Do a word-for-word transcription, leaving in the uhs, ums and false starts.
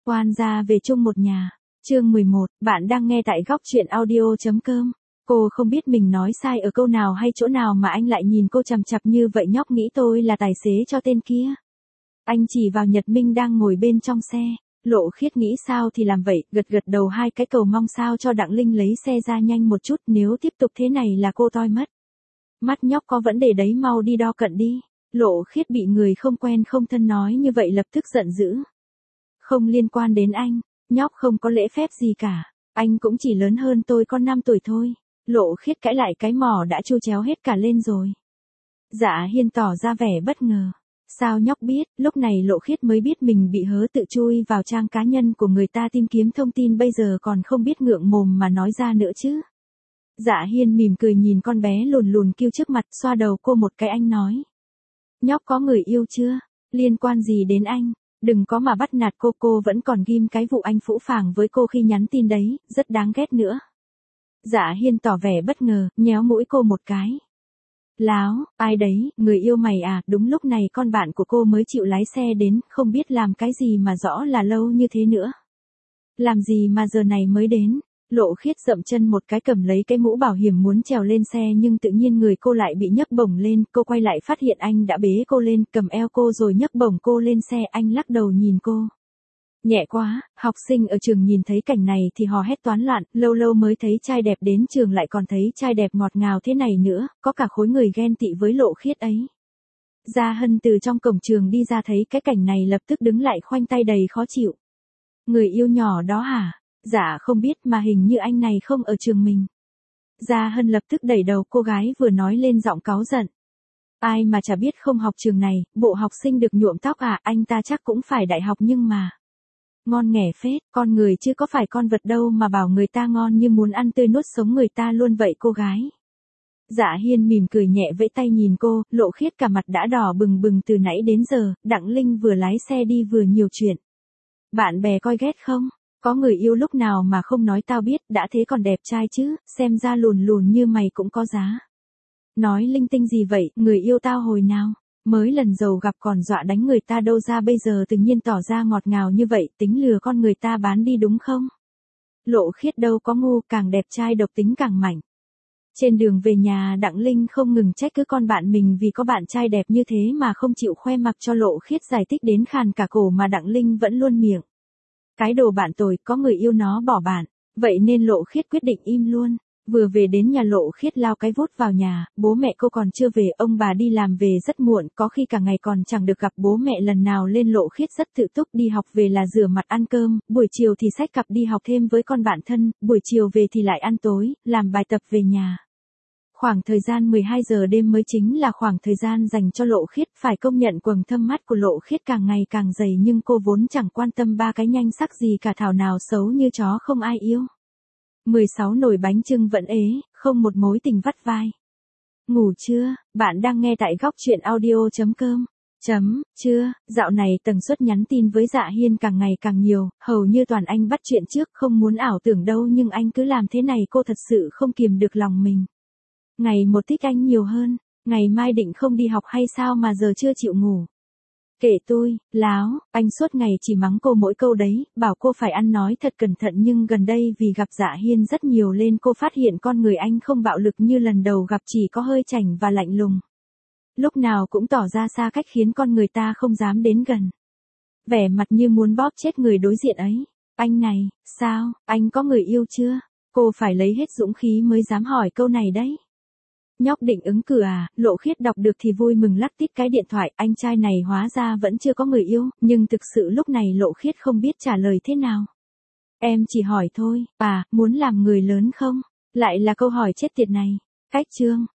quan ra về chung một nhà. Chương mười một, bạn đang nghe tại góc truyện audio.com. Cô không biết mình nói sai ở câu nào hay chỗ nào mà anh lại nhìn cô chằm chằm như vậy. Nhóc nghĩ tôi là tài xế cho tên kia. Anh chỉ vào Nhật Minh đang ngồi bên trong xe. Lộ Khiết nghĩ sao thì làm vậy, gật gật đầu hai cái cầu mong sao cho Đặng Linh lấy xe ra nhanh một chút, nếu tiếp tục thế này là cô toi mất. Mắt nhóc có vấn đề đấy, mau đi đo cận đi. Lộ Khiết bị người không quen không thân nói như vậy lập tức giận dữ. Không liên quan đến anh, nhóc không có lễ phép gì cả, anh cũng chỉ lớn hơn tôi có năm tuổi thôi. Lộ Khiết cãi lại cái mỏ đã chu chéo hết cả lên rồi. Dạ Hiên tỏ ra vẻ bất ngờ. Sao nhóc biết? Lúc này Lộ Khiết mới biết mình bị hớ tự chui vào trang cá nhân của người ta tìm kiếm thông tin, bây giờ còn không biết ngượng mồm mà nói ra nữa chứ. Dạ Hiên mỉm cười nhìn con bé lùn lùn kêu trước mặt, xoa đầu cô một cái. Anh nói, nhóc có người yêu chưa? Liên quan gì đến anh? Đừng có mà bắt nạt cô, cô vẫn còn ghim cái vụ anh phũ phàng với cô khi nhắn tin đấy, rất đáng ghét nữa. Dạ Hiên tỏ vẻ bất ngờ, nhéo mũi cô một cái. Láo, ai đấy, người yêu mày à? Đúng lúc này con bạn của cô mới chịu lái xe đến, không biết làm cái gì mà rõ là lâu như thế nữa. Làm gì mà giờ này mới đến? Lộ Khiết dậm chân một cái cầm lấy cái mũ bảo hiểm muốn trèo lên xe, nhưng tự nhiên người cô lại bị nhấc bổng lên. Cô quay lại phát hiện anh đã bế cô lên, cầm eo cô rồi nhấc bổng cô lên xe. Anh lắc đầu nhìn cô. Nhẹ quá. Học sinh ở trường nhìn thấy cảnh này thì hò hét toán loạn, lâu lâu mới thấy trai đẹp đến trường lại còn thấy trai đẹp ngọt ngào thế này nữa, có cả khối người ghen tị với Lộ Khiết ấy. Gia Hân từ trong cổng trường đi ra thấy cái cảnh này lập tức đứng lại khoanh tay đầy khó chịu. Người yêu nhỏ đó hả? Dạ không biết, mà hình như anh này không ở trường mình. Gia Hân lập tức đẩy đầu cô gái vừa nói lên giọng cáu giận. Ai mà chả biết không học trường này, bộ học sinh được nhuộm tóc à? Anh ta chắc cũng phải đại học nhưng mà. Ngon nghẻ phết, con người chứ có phải con vật đâu mà bảo người ta ngon như muốn ăn tươi nuốt sống người ta luôn vậy cô gái. Dạ Hiên mỉm cười nhẹ vẫy tay nhìn cô. Lộ Khiết cả mặt đã đỏ bừng bừng từ nãy đến giờ. Đặng Linh vừa lái xe đi vừa nhiều chuyện. Bạn bè coi ghét không? Có người yêu lúc nào mà không nói tao biết, đã thế còn đẹp trai chứ, xem ra lùn lùn như mày cũng có giá. Nói linh tinh gì vậy, người yêu tao hồi nào? Mới lần giàu gặp còn dọa đánh người ta đâu ra, bây giờ tự nhiên tỏ ra ngọt ngào như vậy, tính lừa con người ta bán đi đúng không? Lộ Khiết đâu có ngu, càng đẹp trai độc tính càng mạnh. Trên đường về nhà Đặng Linh không ngừng trách cứ con bạn mình vì có bạn trai đẹp như thế mà không chịu khoe mặc cho Lộ Khiết giải thích đến khàn cả cổ mà Đặng Linh vẫn luôn miệng. Cái đồ bạn tồi, có người yêu nó bỏ bạn, vậy nên Lộ Khiết quyết định im luôn. Vừa về đến nhà Lộ Khiết lao cái vút vào nhà, bố mẹ cô còn chưa về, ông bà đi làm về rất muộn, có khi cả ngày còn chẳng được gặp bố mẹ lần nào lên. Lộ Khiết rất tự túc, đi học về là rửa mặt ăn cơm, buổi chiều thì xách cặp đi học thêm với con bạn thân, buổi chiều về thì lại ăn tối, làm bài tập về nhà. Khoảng thời gian mười hai giờ đêm mới chính là khoảng thời gian dành cho Lộ Khiết, phải công nhận quầng thâm mắt của Lộ Khiết càng ngày càng dày, nhưng cô vốn chẳng quan tâm ba cái nhanh sắc gì cả, thảo nào xấu như chó không ai yêu. mười sáu nồi bánh chưng vẫn ế, không một mối tình vắt vai. Ngủ chưa? Bạn đang nghe tại góc truyện audio.com. Chấm, chưa, dạo này tần suất nhắn tin với Dạ Hiên càng ngày càng nhiều, hầu như toàn anh bắt chuyện trước, không muốn ảo tưởng đâu nhưng anh cứ làm thế này cô thật sự không kiềm được lòng mình. Ngày một thích anh nhiều hơn, ngày mai định không đi học hay sao mà giờ chưa chịu ngủ. Kể tôi, láo, anh suốt ngày chỉ mắng cô mỗi câu đấy, bảo cô phải ăn nói thật cẩn thận, nhưng gần đây vì gặp Dạ Hiên rất nhiều lên cô phát hiện con người anh không bạo lực như lần đầu gặp, chỉ có hơi chảnh và lạnh lùng. Lúc nào cũng tỏ ra xa cách khiến con người ta không dám đến gần. Vẻ mặt như muốn bóp chết người đối diện ấy. Anh này, sao, anh có người yêu chưa? Cô phải lấy hết dũng khí mới dám hỏi câu này đấy. Nhóc định ứng cử à? Lộ Khiết đọc được thì vui mừng lắc tít cái điện thoại, anh trai này hóa ra vẫn chưa có người yêu, nhưng thực sự lúc này Lộ Khiết không biết trả lời thế nào. Em chỉ hỏi thôi, à, muốn làm người lớn không? Lại là câu hỏi chết tiệt này. Cách chương,